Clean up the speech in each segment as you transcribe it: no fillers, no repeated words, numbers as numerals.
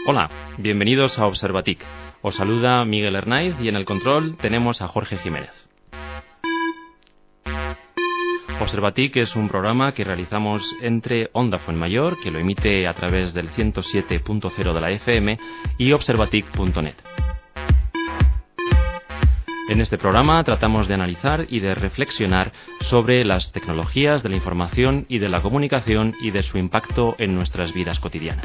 Hola, bienvenidos a Observatic. Os saluda Miguel Hernáiz y en el control tenemos a Jorge Jiménez. Observatic es un programa que realizamos entre Onda Fuenmayor, que lo emite a través del 107.0 de la FM, y Observatic.net. En este programa tratamos de analizar y de reflexionar sobre las tecnologías de la información y de la comunicación y de su impacto en nuestras vidas cotidianas.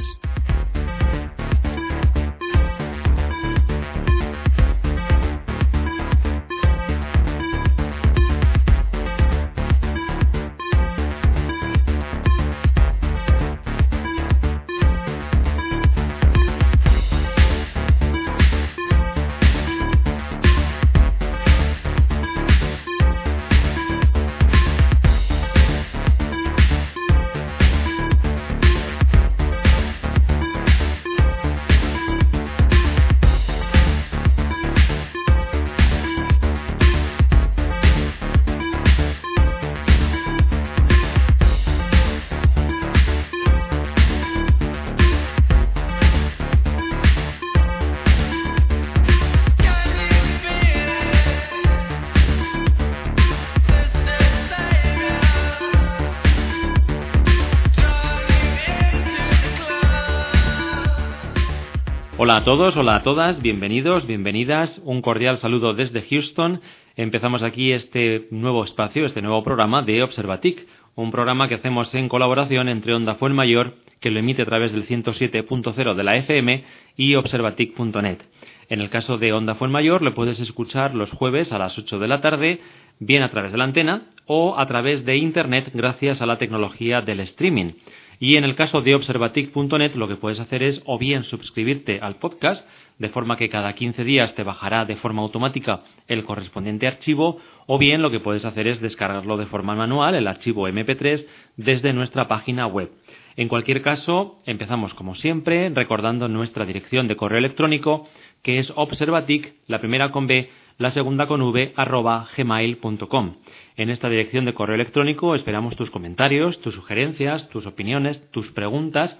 Hola a todos, hola a todas, bienvenidos, bienvenidas, un cordial saludo desde Houston. Empezamos aquí este nuevo espacio, este nuevo programa de Observatic, un programa que hacemos en colaboración entre Onda Fuenmayor, que lo emite a través del 107.0 de la FM, y Observatic.net. En el caso de Onda Fuenmayor lo puedes escuchar los jueves a las 8 de la tarde, bien a través de la antena o a través de Internet gracias a la tecnología del streaming. Y en el caso de Observatic.net lo que puedes hacer es o bien suscribirte al podcast, de forma que cada 15 días te bajará de forma automática el correspondiente archivo, o bien lo que puedes hacer es descargarlo de forma manual, el archivo MP3, desde nuestra página web. En cualquier caso, empezamos como siempre recordando nuestra dirección de correo electrónico, que es observatic, la primera con B, la segunda con V, @gmail.com. En esta dirección de correo electrónico esperamos tus comentarios, tus sugerencias, tus opiniones, tus preguntas,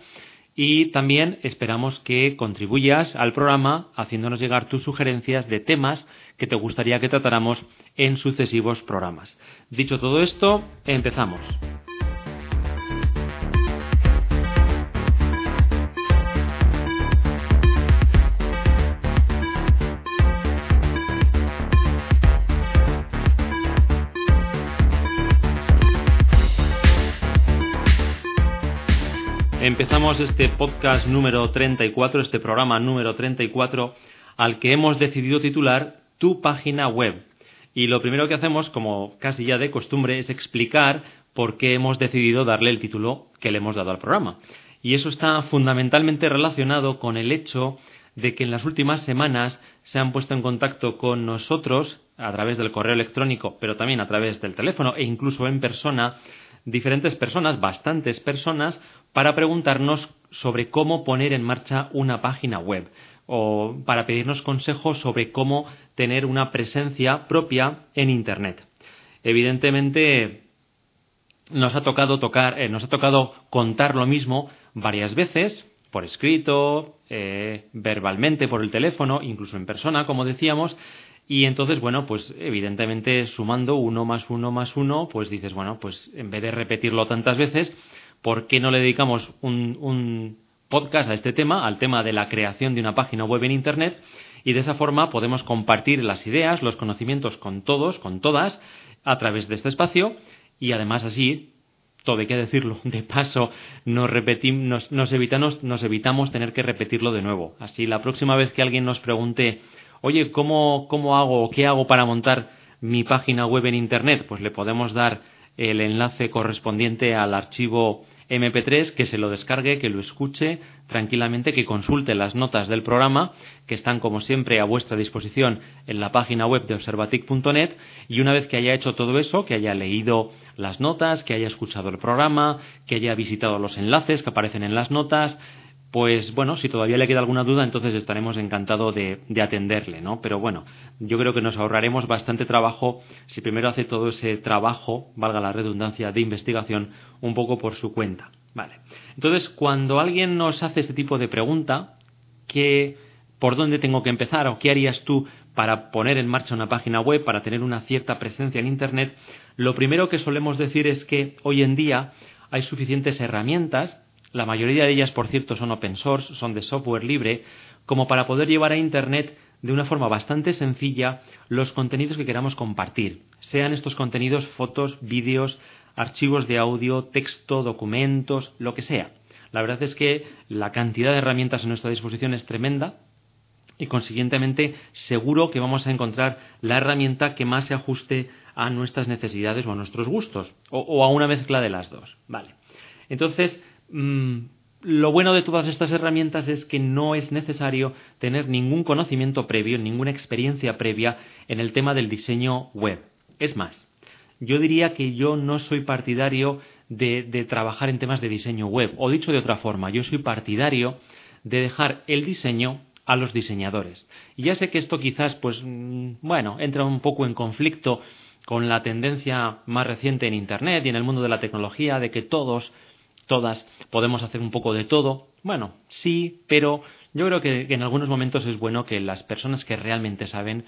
y también esperamos que contribuyas al programa haciéndonos llegar tus sugerencias de temas que te gustaría que tratáramos en sucesivos programas. Dicho todo esto, empezamos. Empezamos este podcast número 34, este programa número 34, al que hemos decidido titular Tu página web. Y lo primero que hacemos, como casi ya de costumbre, es explicar por qué hemos decidido darle el título que le hemos dado al programa. Y eso está fundamentalmente relacionado con el hecho de que en las últimas semanas se han puesto en contacto con nosotros a través del correo electrónico, pero también a través del teléfono e incluso en persona, diferentes personas, bastantes personas, para preguntarnos sobre cómo poner en marcha una página web o para pedirnos consejos sobre cómo tener una presencia propia en Internet. Evidentemente nos ha tocado contar lo mismo varias veces, por escrito, verbalmente por el teléfono, incluso en persona, como decíamos. Y entonces, bueno, pues evidentemente sumando 1 más 1 más 1, pues dices, bueno, pues en vez de repetirlo tantas veces, ¿por qué no le dedicamos un podcast a este tema, al tema de la creación de una página web en Internet? Y de esa forma podemos compartir las ideas, los conocimientos con todos, con todas, a través de este espacio, y además así, todo hay que decirlo, de paso nos evitamos tener que repetirlo de nuevo. Así la próxima vez que alguien nos pregunte, oye, ¿cómo hago o qué hago para montar mi página web en Internet? Pues le podemos dar el enlace correspondiente al archivo MP3, que se lo descargue, que lo escuche tranquilamente, que consulte las notas del programa, que están como siempre a vuestra disposición en la página web de observatic.net, y una vez que haya hecho todo eso, que haya leído las notas, que haya escuchado el programa, que haya visitado los enlaces que aparecen en las notas, pues bueno, si todavía le queda alguna duda, entonces estaremos encantados de atenderle, ¿no? Pero bueno, yo creo que nos ahorraremos bastante trabajo si primero hace todo ese trabajo, valga la redundancia, de investigación un poco por su cuenta. Vale. Entonces, cuando alguien nos hace este tipo de pregunta, por dónde tengo que empezar o qué harías tú para poner en marcha una página web, para tener una cierta presencia en Internet, lo primero que solemos decir es que hoy en día hay suficientes herramientas, la mayoría de ellas, por cierto, son open source, son de software libre, como para poder llevar a Internet de una forma bastante sencilla los contenidos que queramos compartir. Sean estos contenidos fotos, vídeos, archivos de audio, texto, documentos, lo que sea. La verdad es que la cantidad de herramientas a nuestra disposición es tremenda y consiguientemente seguro que vamos a encontrar la herramienta que más se ajuste a nuestras necesidades o a nuestros gustos o a una mezcla de las dos. Vale. Entonces, lo bueno de todas estas herramientas es que no es necesario tener ningún conocimiento previo, ninguna experiencia previa en el tema del diseño web. Es más, yo diría que yo no soy partidario de trabajar en temas de diseño web, o dicho de otra forma, yo soy partidario de dejar el diseño a los diseñadores. Y ya sé que esto quizás, entra un poco en conflicto con la tendencia más reciente en Internet y en el mundo de la tecnología, de que todas podemos hacer un poco de todo. Bueno, sí, pero yo creo que en algunos momentos es bueno que las personas que realmente saben,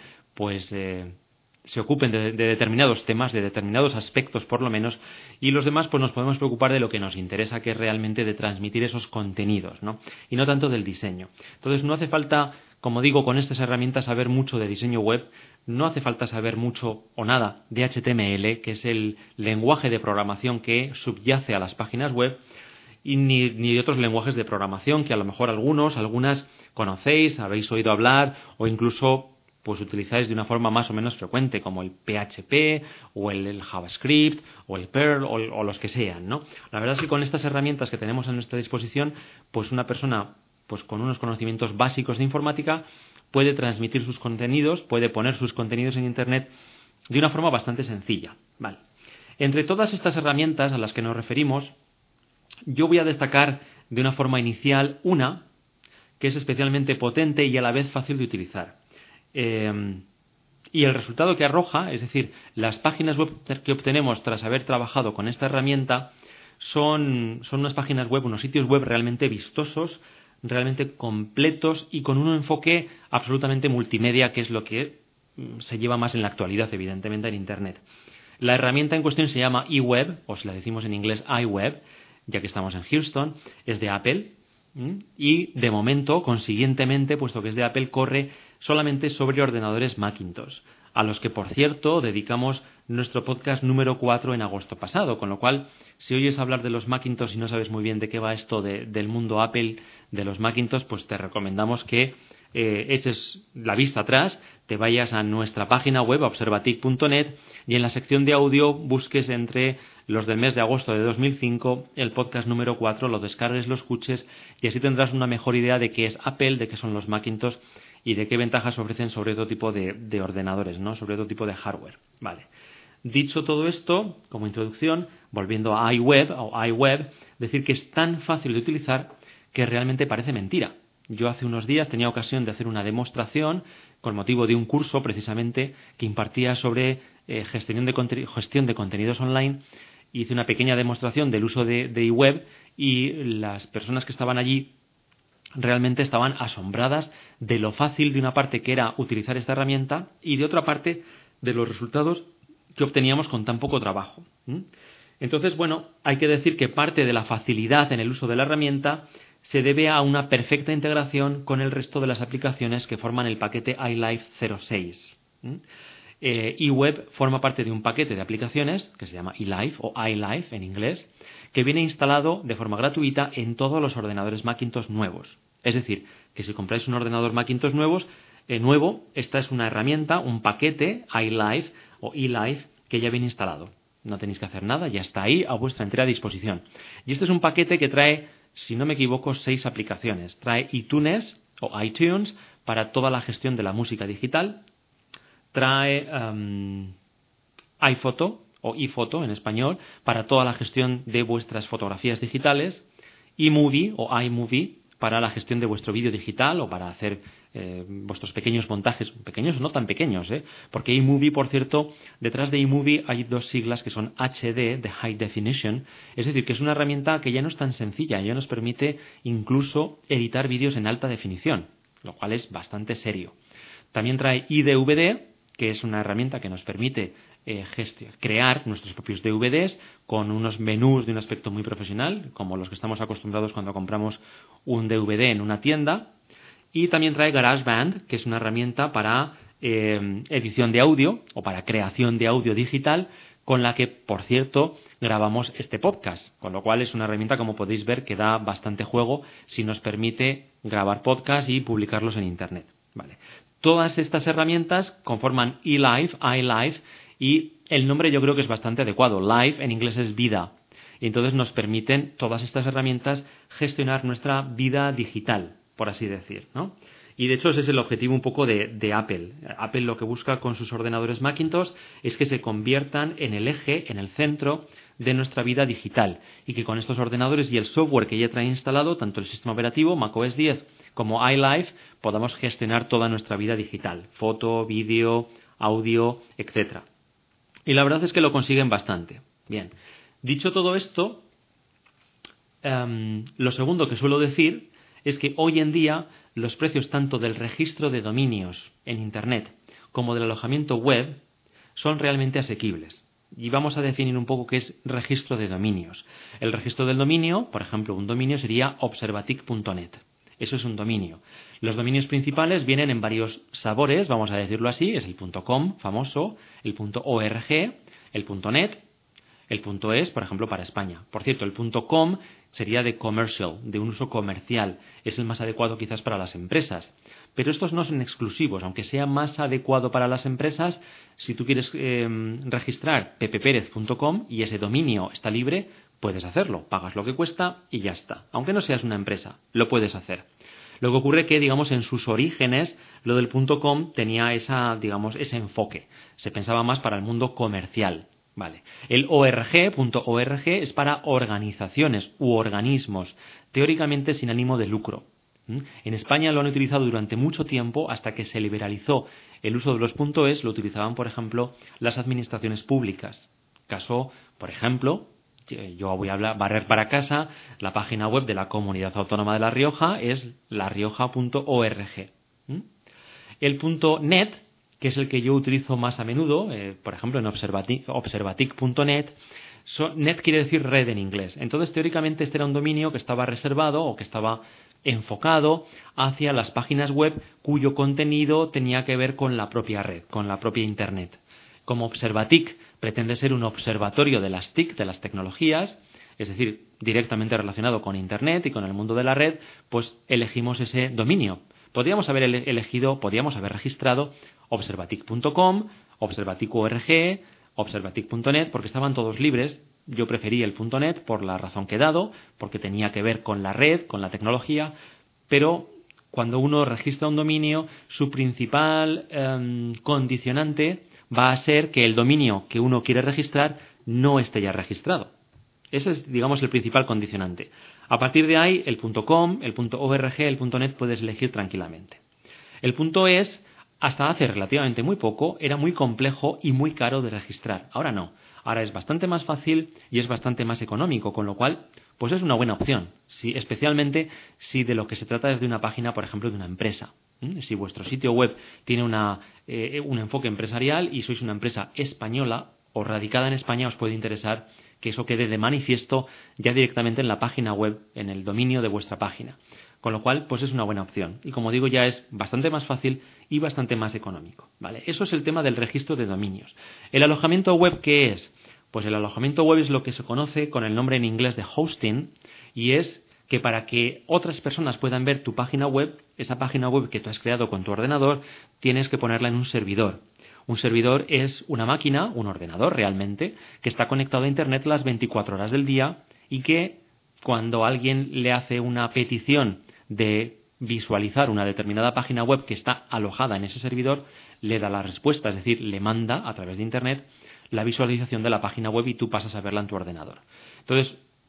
se ocupen de determinados temas, de determinados aspectos por lo menos, y los demás pues nos podemos preocupar de lo que nos interesa, que es realmente de transmitir esos contenidos, ¿no? Y no tanto del diseño. Entonces no hace falta, como digo, con estas herramientas saber mucho de diseño web, no hace falta saber mucho o nada de HTML, que es el lenguaje de programación que subyace a las páginas web, y ni de otros lenguajes de programación que a lo mejor algunas conocéis, habéis oído hablar o incluso pues utilizáis de una forma más o menos frecuente, como el PHP o el JavaScript o el Perl o los que sean, ¿no? La verdad es que con estas herramientas que tenemos a nuestra disposición, pues una persona pues con unos conocimientos básicos de informática puede transmitir sus contenidos, puede poner sus contenidos en Internet de una forma bastante sencilla. Vale. Entre todas estas herramientas a las que nos referimos, yo voy a destacar de una forma inicial una que es especialmente potente y a la vez fácil de utilizar. Y el resultado que arroja, es decir, las páginas web que obtenemos tras haber trabajado con esta herramienta, son unas páginas web, unos sitios web realmente vistosos, realmente completos y con un enfoque absolutamente multimedia, que es lo que se lleva más en la actualidad, evidentemente, en Internet. La herramienta en cuestión se llama eWeb, o si la decimos en inglés iWeb, ya que estamos en Houston, es de Apple, y de momento, consiguientemente, puesto que es de Apple, corre solamente sobre ordenadores Macintosh, a los que, por cierto, dedicamos nuestro podcast número 4 en agosto pasado, con lo cual, si oyes hablar de los Macintosh y no sabes muy bien de qué va esto del mundo Apple, de los Macintosh, pues te recomendamos que eches la vista atrás, te vayas a nuestra página web, observatic.net, y en la sección de audio busques entre los del mes de agosto de 2005 el podcast número 4, lo descargues, lo escuches, y así tendrás una mejor idea de qué es Apple, de qué son los Macintosh y de qué ventajas ofrecen sobre todo tipo de ordenadores, ¿no? Sobre todo tipo de hardware. Vale. Dicho todo esto, como introducción, volviendo a iWeb, decir que es tan fácil de utilizar que realmente parece mentira. Yo hace unos días tenía ocasión de hacer una demostración con motivo de un curso precisamente que impartía sobre gestión de contenidos online. Hice una pequeña demostración del uso de iWeb y las personas que estaban allí realmente estaban asombradas de lo fácil de una parte que era utilizar esta herramienta y de otra parte de los resultados que obteníamos con tan poco trabajo. Entonces, hay que decir que parte de la facilidad en el uso de la herramienta se debe a una perfecta integración con el resto de las aplicaciones que forman el paquete iLife 06. eWeb forma parte de un paquete de aplicaciones que se llama eLife o iLife en inglés, que viene instalado de forma gratuita en todos los ordenadores Macintosh nuevos. Es decir, que si compráis un ordenador Macintosh nuevo, esta es una herramienta, un paquete iLife o eLife que ya viene instalado. No tenéis que hacer nada, ya está ahí a vuestra entera disposición. Y este es un paquete que trae, si no me equivoco, 6 aplicaciones. Trae iTunes o iTunes para toda la gestión de la música digital. Trae iPhoto o iPhoto en español para toda la gestión de vuestras fotografías digitales. iMovie o iMovie para la gestión de vuestro vídeo digital o para hacer vuestros pequeños montajes, pequeños o no tan pequeños, porque iMovie, por cierto, detrás de iMovie hay dos siglas que son HD, de High Definition, es decir, que es una herramienta que ya no es tan sencilla, ya nos permite incluso editar vídeos en alta definición, lo cual es bastante serio. También trae iDVD, que es una herramienta que nos permite crear nuestros propios DVDs con unos menús de un aspecto muy profesional, como los que estamos acostumbrados cuando compramos un DVD en una tienda. Y también trae GarageBand, que es una herramienta para edición de audio o para creación de audio digital, con la que, por cierto, grabamos este podcast, con lo cual es una herramienta, como podéis ver, que da bastante juego si nos permite grabar podcasts y publicarlos en Internet. Vale. Todas estas herramientas conforman iLife, y el nombre yo creo que es bastante adecuado. Life en inglés es vida. Y entonces nos permiten todas estas herramientas gestionar nuestra vida digital, por así decir, ¿no? Y de hecho ese es el objetivo un poco de Apple. Apple lo que busca con sus ordenadores Macintosh es que se conviertan en el eje, en el centro de nuestra vida digital, y que con estos ordenadores y el software que ya trae instalado, tanto el sistema operativo macOS 10 como iLife, podamos gestionar toda nuestra vida digital, foto, vídeo, audio, etcétera. Y la verdad es que lo consiguen bastante. Bien, dicho todo esto, lo segundo que suelo decir es que hoy en día los precios tanto del registro de dominios en Internet como del alojamiento web son realmente asequibles. Y vamos a definir un poco qué es registro de dominios. El registro del dominio, por ejemplo, un dominio sería observatic.net. Eso es un dominio. Los dominios principales vienen en varios sabores, vamos a decirlo así, es el .com famoso, el .org, el .net, el .es, por ejemplo, para España. Por cierto, el .com sería de commercial, de un uso comercial. Es el más adecuado quizás para las empresas. Pero estos no son exclusivos, aunque sea más adecuado para las empresas. Si tú quieres registrar pepeperez.com y ese dominio está libre, puedes hacerlo. Pagas lo que cuesta y ya está. Aunque no seas una empresa, lo puedes hacer. Lo que ocurre que, digamos, en sus orígenes, lo del .com tenía ese enfoque. Se pensaba más para el mundo comercial. Vale. El .org es para organizaciones u organismos, teóricamente sin ánimo de lucro. En España lo han utilizado durante mucho tiempo, hasta que se liberalizó el uso de los .es, lo utilizaban, por ejemplo, las administraciones públicas. Caso, por ejemplo, yo voy a barrer para casa, la página web de la Comunidad Autónoma de La Rioja es larioja.org. El .net, que es el que yo utilizo más a menudo, por ejemplo en observatic.net, net quiere decir red en inglés. Entonces, teóricamente, este era un dominio que estaba reservado o que estaba enfocado hacia las páginas web cuyo contenido tenía que ver con la propia red, con la propia Internet. Como Observatic pretende ser un observatorio de las TIC, de las tecnologías, es decir, directamente relacionado con Internet y con el mundo de la red, pues elegimos ese dominio. Podríamos haber registrado observatic.com, observatic.org, observatic.net, porque estaban todos libres. Yo preferí el .net por la razón que he dado, porque tenía que ver con la red, con la tecnología, pero cuando uno registra un dominio, su principal condicionante va a ser que el dominio que uno quiere registrar no esté ya registrado. Ese es, digamos, el principal condicionante. A partir de ahí, el .com, el .org, el .net puedes elegir tranquilamente. El .es, hasta hace relativamente muy poco, era muy complejo y muy caro de registrar. Ahora no. Ahora es bastante más fácil y es bastante más económico, con lo cual, pues es una buena opción. Especialmente si de lo que se trata es de una página, por ejemplo, de una empresa. Si vuestro sitio web tiene un enfoque empresarial y sois una empresa española o radicada en España, os puede interesar que eso quede de manifiesto ya directamente en la página web, en el dominio de vuestra página. Con lo cual, pues es una buena opción. Y como digo, ya es bastante más fácil y bastante más económico. ¿Vale? Eso es el tema del registro de dominios. ¿El alojamiento web qué es? Pues el alojamiento web es lo que se conoce con el nombre en inglés de hosting, y es que para que otras personas puedan ver tu página web, esa página web que tú has creado con tu ordenador, tienes que ponerla en un servidor. Un servidor es una máquina, un ordenador realmente, que está conectado a Internet las 24 horas del día y que cuando alguien le hace una petición de visualizar una determinada página web que está alojada en ese servidor, le da la respuesta, es decir, le manda a través de Internet la visualización de la página web y tú pasas a verla en tu ordenador. Entonces,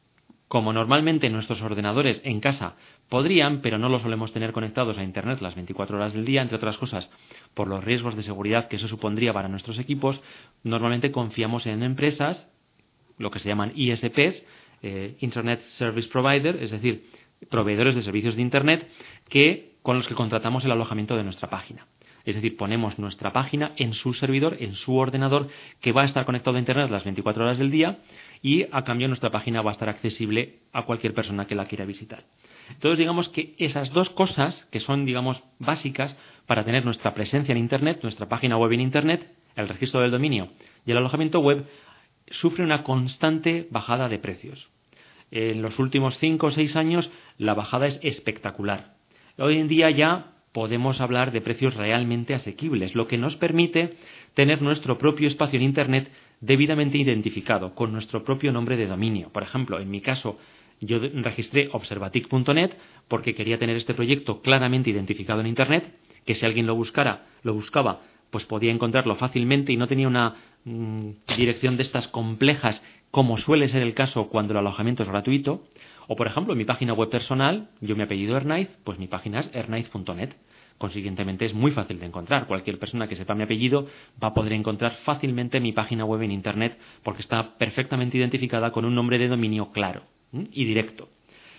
Como normalmente nuestros ordenadores en casa podrían, pero no los solemos tener conectados a Internet las 24 horas del día, entre otras cosas, por los riesgos de seguridad que eso supondría para nuestros equipos, normalmente confiamos en empresas, lo que se llaman ISPs, Internet Service Provider, es decir, proveedores de servicios de Internet, con los que contratamos el alojamiento de nuestra página. Es decir, ponemos nuestra página en su servidor, en su ordenador, que va a estar conectado a Internet las 24 horas del día y, a cambio, nuestra página va a estar accesible a cualquier persona que la quiera visitar. Entonces, digamos que esas dos cosas, que son, digamos, básicas para tener nuestra presencia en Internet, nuestra página web en Internet, el registro del dominio y el alojamiento web, sufren una constante bajada de precios. En los últimos 5 o 6 años, la bajada es espectacular. Hoy en día ya podemos hablar de precios realmente asequibles, lo que nos permite tener nuestro propio espacio en Internet debidamente identificado, con nuestro propio nombre de dominio. Por ejemplo, en mi caso, yo registré observatic.net porque quería tener este proyecto claramente identificado en Internet, que si alguien lo buscaba, pues podía encontrarlo fácilmente y no tenía una dirección de estas complejas, como suele ser el caso cuando el alojamiento es gratuito. O, por ejemplo, en mi página web personal, yo mi apellido Ernaiz, pues mi página es ernaiz.net. Consiguientemente es muy fácil de encontrar. Cualquier persona que sepa mi apellido va a poder encontrar fácilmente mi página web en Internet porque está perfectamente identificada con un nombre de dominio claro y directo.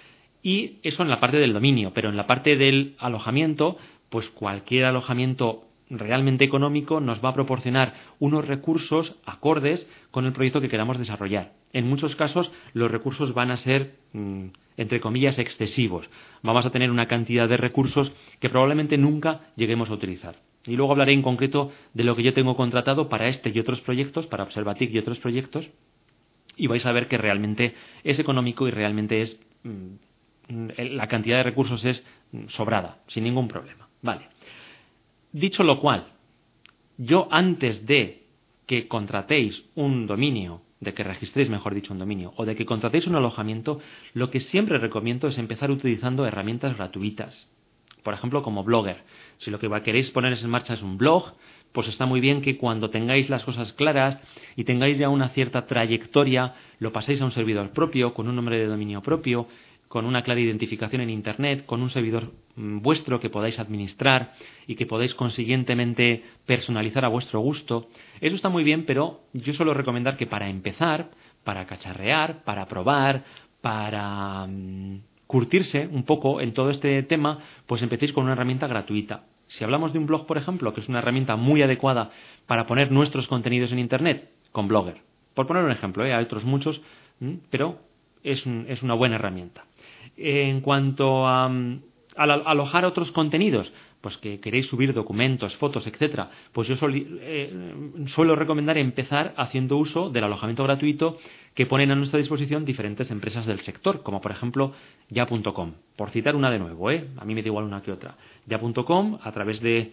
Y eso en la parte del dominio, pero en la parte del alojamiento, pues cualquier alojamiento realmente económico nos va a proporcionar unos recursos acordes con el proyecto que queramos desarrollar. En muchos casos los recursos van a ser, entre comillas, excesivos. Vamos a tener una cantidad de recursos que probablemente nunca lleguemos a utilizar. Y luego hablaré en concreto de lo que yo tengo contratado para este y otros proyectos, para Observatic y otros proyectos, y vais a ver que realmente es económico y realmente es la cantidad de recursos es sobrada, sin ningún problema. Vale. Dicho lo cual, yo antes de que contratéis un dominio, de que registréis, mejor dicho, un dominio, o de que contratéis un alojamiento, lo que siempre recomiendo es empezar utilizando herramientas gratuitas. Por ejemplo, como Blogger. Si lo que queréis poner en marcha es un blog, pues está muy bien que cuando tengáis las cosas claras y tengáis ya una cierta trayectoria, lo paséis a un servidor propio, con un nombre de dominio propio, con una clara identificación en Internet, con un servidor vuestro que podáis administrar y que podáis consiguientemente personalizar a vuestro gusto. Eso está muy bien, pero yo suelo recomendar que para empezar, para cacharrear, para probar, para curtirse un poco en todo este tema, pues empecéis con una herramienta gratuita. Si hablamos de un blog, por ejemplo, que es una herramienta muy adecuada para poner nuestros contenidos en Internet, con Blogger. Por poner un ejemplo, hay otros muchos, pero es una buena herramienta. En cuanto a alojar otros contenidos, pues que queréis subir documentos, fotos, etcétera, pues yo suelo recomendar empezar haciendo uso del alojamiento gratuito que ponen a nuestra disposición diferentes empresas del sector, como por ejemplo ya.com, por citar una de nuevo, a mí me da igual una que otra. Ya.com, a través de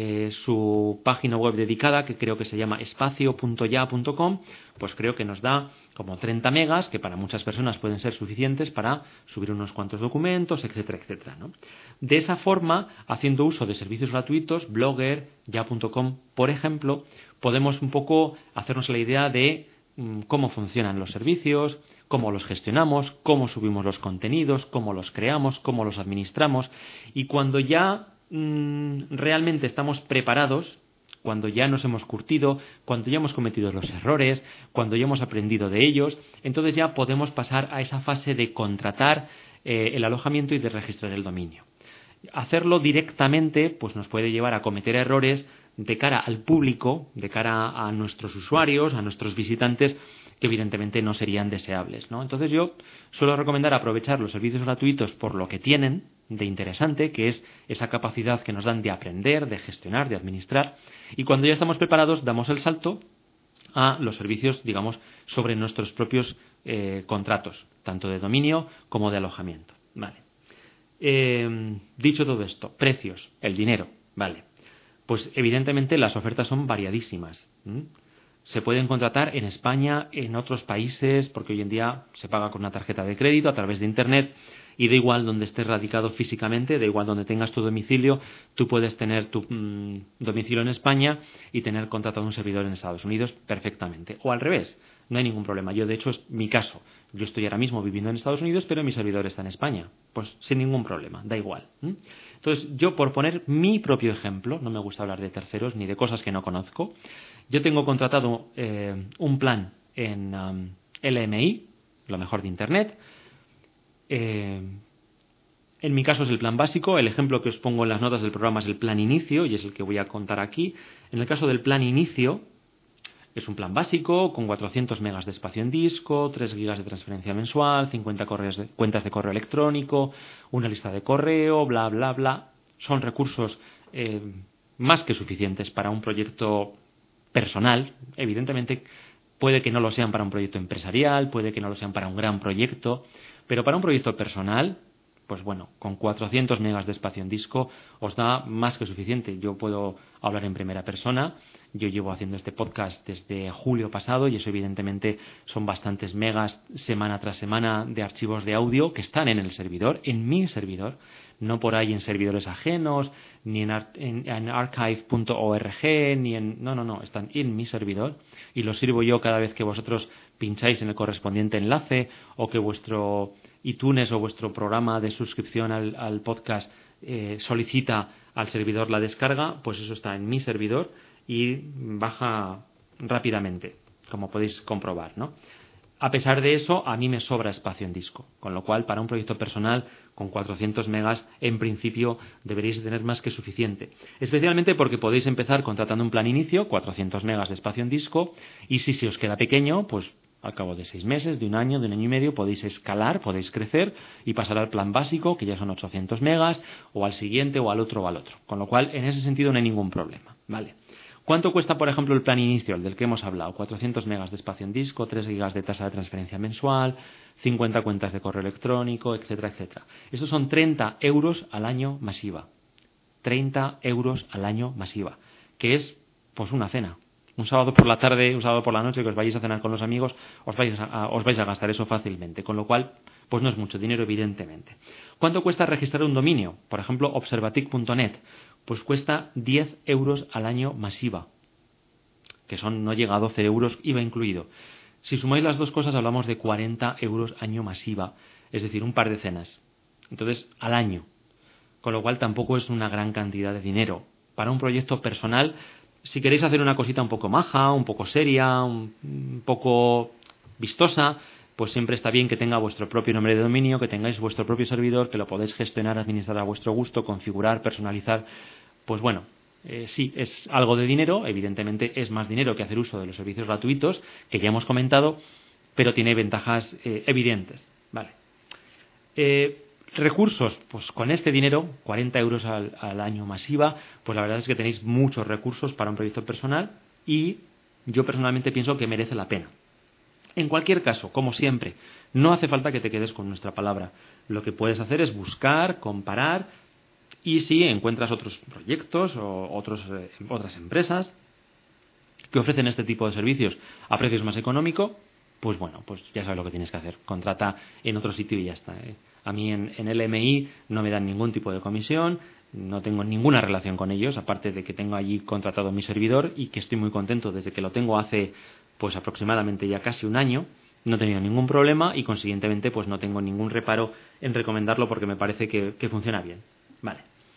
su página web dedicada, que creo que se llama espacio.ya.com, pues creo que nos da como 30 megas, que para muchas personas pueden ser suficientes para subir unos cuantos documentos, etcétera, etcétera, ¿no? De esa forma, haciendo uso de servicios gratuitos, Blogger, ya.com, por ejemplo, podemos un poco hacernos la idea de cómo funcionan los servicios, cómo los gestionamos, cómo subimos los contenidos, cómo los creamos, cómo los administramos, y cuando ya realmente estamos preparados, cuando ya nos hemos curtido, cuando ya hemos cometido los errores, cuando ya hemos aprendido de ellos, entonces ya podemos pasar a esa fase de contratar el alojamiento y de registrar el dominio. Hacerlo directamente pues nos puede llevar a cometer errores de cara al público, de cara a nuestros usuarios, a nuestros visitantes, que evidentemente no serían deseables, ¿no? Entonces yo suelo recomendar aprovechar los servicios gratuitos por lo que tienen de interesante, que es esa capacidad que nos dan de aprender, de gestionar, de administrar, y cuando ya estamos preparados damos el salto a los servicios, digamos, sobre nuestros propios contratos, tanto de dominio como de alojamiento. Vale. Dicho todo esto, precios, el dinero, vale. Pues evidentemente las ofertas son variadísimas. Se pueden contratar en España, en otros países, porque hoy en día se paga con una tarjeta de crédito a través de Internet, y da igual donde estés radicado físicamente, da igual donde tengas tu domicilio, tú puedes tener tu domicilio en España y tener contratado un servidor en Estados Unidos perfectamente. O al revés, No hay ningún problema. Yo, de hecho, es mi caso. Yo estoy ahora mismo viviendo en Estados Unidos, pero mi servidor está en España. Pues sin ningún problema, da igual. Entonces, yo, por poner mi propio ejemplo, no me gusta hablar de terceros ni de cosas que no conozco, yo tengo contratado un plan en LMI, lo mejor de Internet. En mi caso es el plan básico. El ejemplo que os pongo en las notas del programa es el plan inicio, y es el que voy a contar aquí. En el caso del plan inicio, es un plan básico con 400 megas de espacio en disco, 3 gigas de transferencia mensual, 50 cuentas de correo electrónico, una lista de correo, bla, bla, bla. Son recursos más que suficientes para un proyecto personal. Evidentemente, puede que no lo sean para un proyecto empresarial, puede que no lo sean para un gran proyecto, pero para un proyecto personal, pues bueno, con 400 megas de espacio en disco os da más que suficiente. Yo puedo hablar en primera persona. Yo llevo haciendo este podcast desde julio pasado y eso evidentemente son bastantes megas semana tras semana de archivos de audio que están en el servidor, en mi servidor, no por ahí en servidores ajenos, ni en archive.org, ni en... No, están en mi servidor y los sirvo yo cada vez que vosotros pincháis en el correspondiente enlace o que vuestro iTunes o vuestro programa de suscripción al podcast solicita al servidor la descarga, pues eso está en mi servidor y baja rápidamente, como podéis comprobar, ¿no? A pesar de eso, a mí me sobra espacio en disco, con lo cual, para un proyecto personal con 400 megas, en principio, deberéis tener más que suficiente. Especialmente porque podéis empezar contratando un plan inicio, 400 megas de espacio en disco, y si se os queda pequeño, pues al cabo de 6 meses, de un año y medio, podéis escalar, podéis crecer y pasar al plan básico, que ya son 800 megas, o al siguiente, o al otro. Con lo cual, en ese sentido, no hay ningún problema, ¿vale? ¿Cuánto cuesta, por ejemplo, el plan inicio, el del que hemos hablado? 400 megas de espacio en disco, 3 gigas de tasa de transferencia mensual, 50 cuentas de correo electrónico, etcétera, etcétera. Estos son 30 euros al año masiva. 30 euros al año masiva, que es, pues, una cena. Un sábado por la tarde, un sábado por la noche, que os vayáis a cenar con los amigos, os vais a gastar eso fácilmente. Con lo cual, pues no es mucho dinero, evidentemente. ¿Cuánto cuesta registrar un dominio? Por ejemplo, observatic.net. Pues cuesta 10 euros al año masiva, que no llega a 12 euros, IVA incluido. Si sumáis las dos cosas, hablamos de 40 euros año masiva, es decir, un par de cenas. Entonces, al año. Con lo cual, tampoco es una gran cantidad de dinero. Para un proyecto personal, si queréis hacer una cosita un poco maja, un poco seria, un poco vistosa, pues siempre está bien que tenga vuestro propio nombre de dominio, que tengáis vuestro propio servidor, que lo podéis gestionar, administrar a vuestro gusto, configurar, personalizar. Pues bueno, sí, es algo de dinero, evidentemente es más dinero que hacer uso de los servicios gratuitos, que ya hemos comentado, pero tiene ventajas evidentes. Vale. Recursos, pues con este dinero, 40 euros al año masiva, pues la verdad es que tenéis muchos recursos para un proyecto personal y yo personalmente pienso que merece la pena. En cualquier caso, como siempre, no hace falta que te quedes con nuestra palabra. Lo que puedes hacer es buscar, comparar y si encuentras otros proyectos o otras empresas que ofrecen este tipo de servicios a precios más económicos, pues bueno, pues ya sabes lo que tienes que hacer. Contrata en otro sitio y ya está. A mí en LMI no me dan ningún tipo de comisión, no tengo ninguna relación con ellos, aparte de que tengo allí contratado mi servidor y que estoy muy contento desde que lo tengo hace pues aproximadamente ya casi un año. No he tenido ningún problema y consiguientemente pues no tengo ningún reparo en recomendarlo porque me parece que funciona bien. Vale.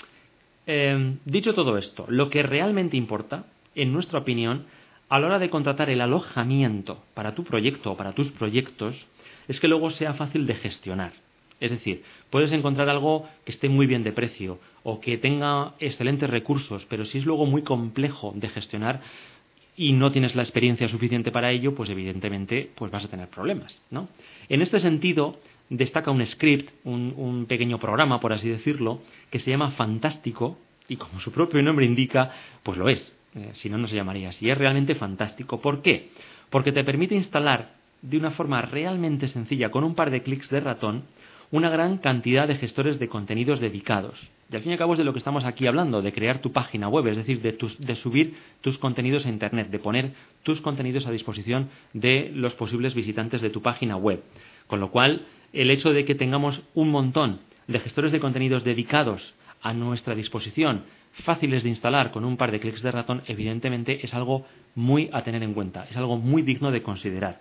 Dicho todo esto, lo que realmente importa, en nuestra opinión, a la hora de contratar el alojamiento para tu proyecto o para tus proyectos, es que luego sea fácil de gestionar. Es decir, puedes encontrar algo que esté muy bien de precio o que tenga excelentes recursos, pero si es luego muy complejo de gestionar y no tienes la experiencia suficiente para ello, pues evidentemente pues vas a tener problemas, ¿no? En este sentido, destaca un script, un pequeño programa, por así decirlo, que se llama Fantástico, y como su propio nombre indica, pues lo es. Si no, no se llamaría así. Es realmente fantástico. ¿Por qué? Porque te permite instalar de una forma realmente sencilla, con un par de clics de ratón, una gran cantidad de gestores de contenidos dedicados. Y al fin y al cabo es de lo que estamos aquí hablando, de crear tu página web, es decir, de subir tus contenidos a Internet, de poner tus contenidos a disposición de los posibles visitantes de tu página web. Con lo cual, el hecho de que tengamos un montón de gestores de contenidos dedicados a nuestra disposición, fáciles de instalar con un par de clics de ratón, evidentemente es algo muy a tener en cuenta, es algo muy digno de considerar.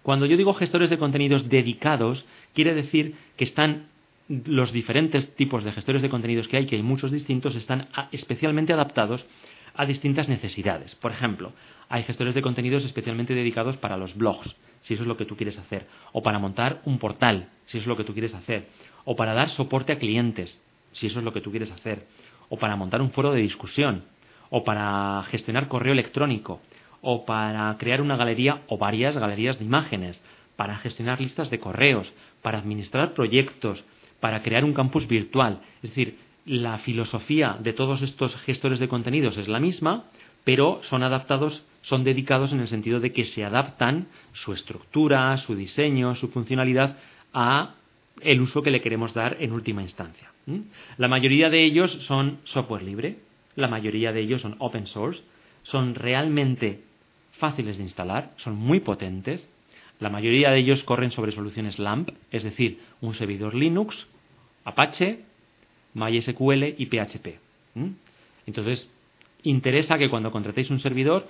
Cuando yo digo gestores de contenidos dedicados, quiere decir que están los diferentes tipos de gestores de contenidos que hay muchos distintos, están especialmente adaptados a distintas necesidades. Por ejemplo, hay gestores de contenidos especialmente dedicados para los blogs, si eso es lo que tú quieres hacer, o para montar un portal, si eso es lo que tú quieres hacer, o para dar soporte a clientes, si eso es lo que tú quieres hacer, o para montar un foro de discusión, o para gestionar correo electrónico, o para crear una galería o varias galerías de imágenes, para gestionar listas de correos, para administrar proyectos, para crear un campus virtual. Es decir, la filosofía de todos estos gestores de contenidos es la misma, pero son adaptados, son dedicados en el sentido de que se adaptan su estructura, su diseño, su funcionalidad a el uso que le queremos dar en última instancia. La mayoría de ellos son software libre, la mayoría de ellos son open source, son realmente fáciles de instalar, son muy potentes. La mayoría de ellos corren sobre soluciones LAMP, es decir, un servidor Linux, Apache, MySQL y PHP. Entonces, interesa que cuando contratéis un servidor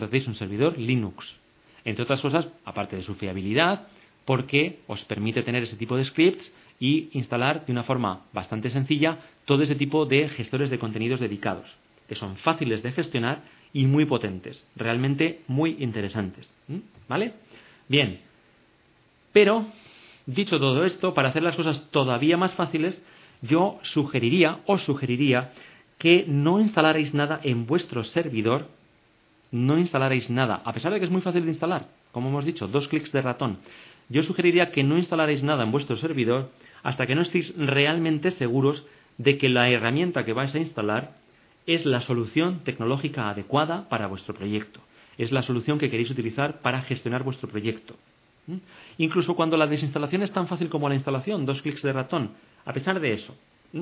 Linux. Entre otras cosas, aparte de su fiabilidad, porque os permite tener ese tipo de scripts y instalar de una forma bastante sencilla todo ese tipo de gestores de contenidos dedicados, que son fáciles de gestionar y muy potentes, realmente muy interesantes. ¿Vale? Bien. Pero, dicho todo esto, para hacer las cosas todavía más fáciles, yo os sugeriría que no instalarais nada en vuestro servidor, no instalarais nada, a pesar de que es muy fácil de instalar, como hemos dicho, 2 clics de ratón. Yo sugeriría que no instalarais nada en vuestro servidor hasta que no estéis realmente seguros de que la herramienta que vais a instalar es la solución tecnológica adecuada para vuestro proyecto. Es la solución que queréis utilizar para gestionar vuestro proyecto. Incluso cuando la desinstalación es tan fácil como la instalación, 2 clics de ratón. A pesar de eso,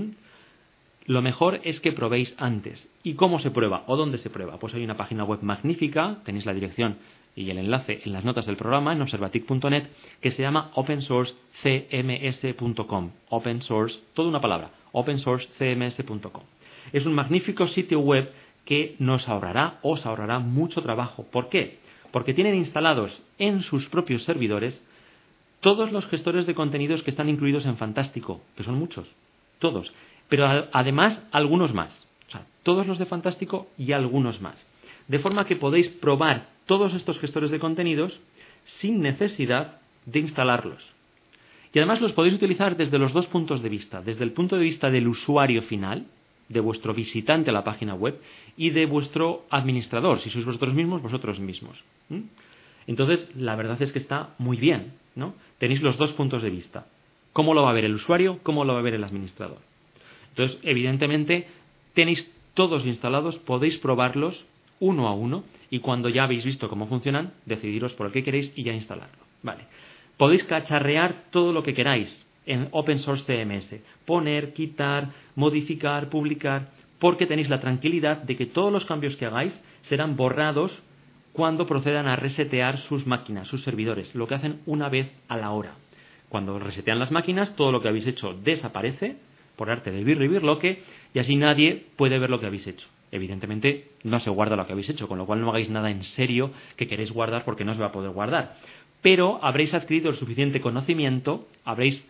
lo mejor es que probéis antes. ¿Y cómo se prueba? ¿O dónde se prueba? Pues hay una página web magnífica, tenéis la dirección y el enlace en las notas del programa, en observatic.net, que se llama opensourcecms.com. Open source, toda una palabra, opensourcecms.com. Es un magnífico sitio web que os ahorrará mucho trabajo. ¿Por qué? Porque tienen instalados en sus propios servidores todos los gestores de contenidos que están incluidos en Fantástico, que son muchos, todos, pero además algunos más. O sea, todos los de Fantástico y algunos más. De forma que podéis probar todos estos gestores de contenidos sin necesidad de instalarlos. Y además los podéis utilizar desde los dos puntos de vista. Desde el punto de vista del usuario final, de vuestro visitante a la página web, y de vuestro administrador, si sois vosotros mismos. Entonces, la verdad es que está muy bien, ¿no? Tenéis los dos puntos de vista. ¿Cómo lo va a ver el usuario? ¿Cómo lo va a ver el administrador? Entonces, evidentemente, tenéis todos instalados, podéis probarlos uno a uno, y cuando ya habéis visto cómo funcionan, decidiros por el que queréis y ya instalarlo. Vale. Podéis cacharrear todo lo que queráis en Open Source CMS. Poner, quitar, modificar, publicar, porque tenéis la tranquilidad de que todos los cambios que hagáis serán borrados cuando procedan a resetear sus máquinas, sus servidores, lo que hacen una vez a la hora. Cuando resetean las máquinas, todo lo que habéis hecho desaparece por arte de birloque, y así nadie puede ver lo que habéis hecho. Evidentemente no se guarda lo que habéis hecho, con lo cual no hagáis nada en serio que queréis guardar porque no se va a poder guardar. Pero habréis adquirido el suficiente conocimiento, habréis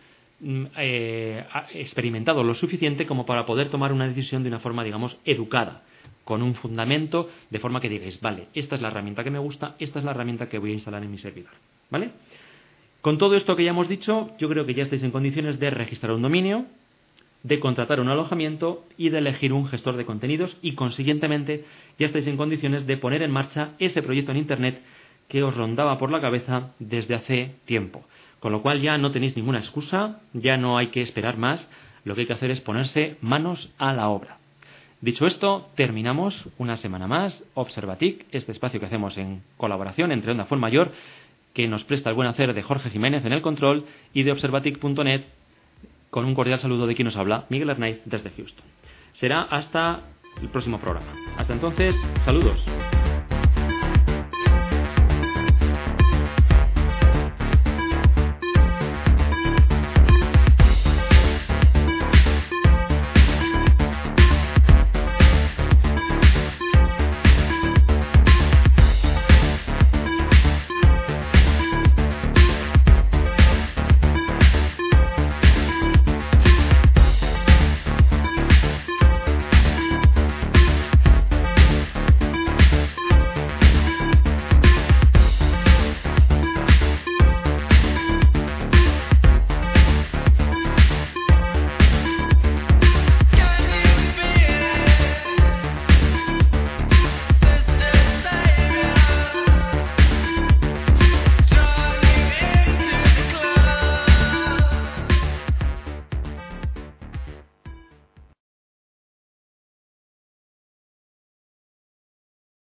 experimentado lo suficiente como para poder tomar una decisión de una forma, digamos, educada, con un fundamento, de forma que digáis, vale, esta es la herramienta que me gusta, esta es la herramienta que voy a instalar en mi servidor. ¿Vale? Con todo esto que ya hemos dicho, yo creo que ya estáis en condiciones de registrar un dominio, de contratar un alojamiento y de elegir un gestor de contenidos, y consiguientemente ya estáis en condiciones de poner en marcha ese proyecto en Internet que os rondaba por la cabeza desde hace tiempo. Con lo cual ya no tenéis ninguna excusa, ya no hay que esperar más, lo que hay que hacer es ponerse manos a la obra. Dicho esto, terminamos una semana más Observatic, este espacio que hacemos en colaboración entre Onda Fuenmayor, que nos presta el buen hacer de Jorge Jiménez en el control y de observatic.net, con un cordial saludo de quien nos habla, Miguel Arnaiz, desde Houston. Será hasta el próximo programa. Hasta entonces, saludos.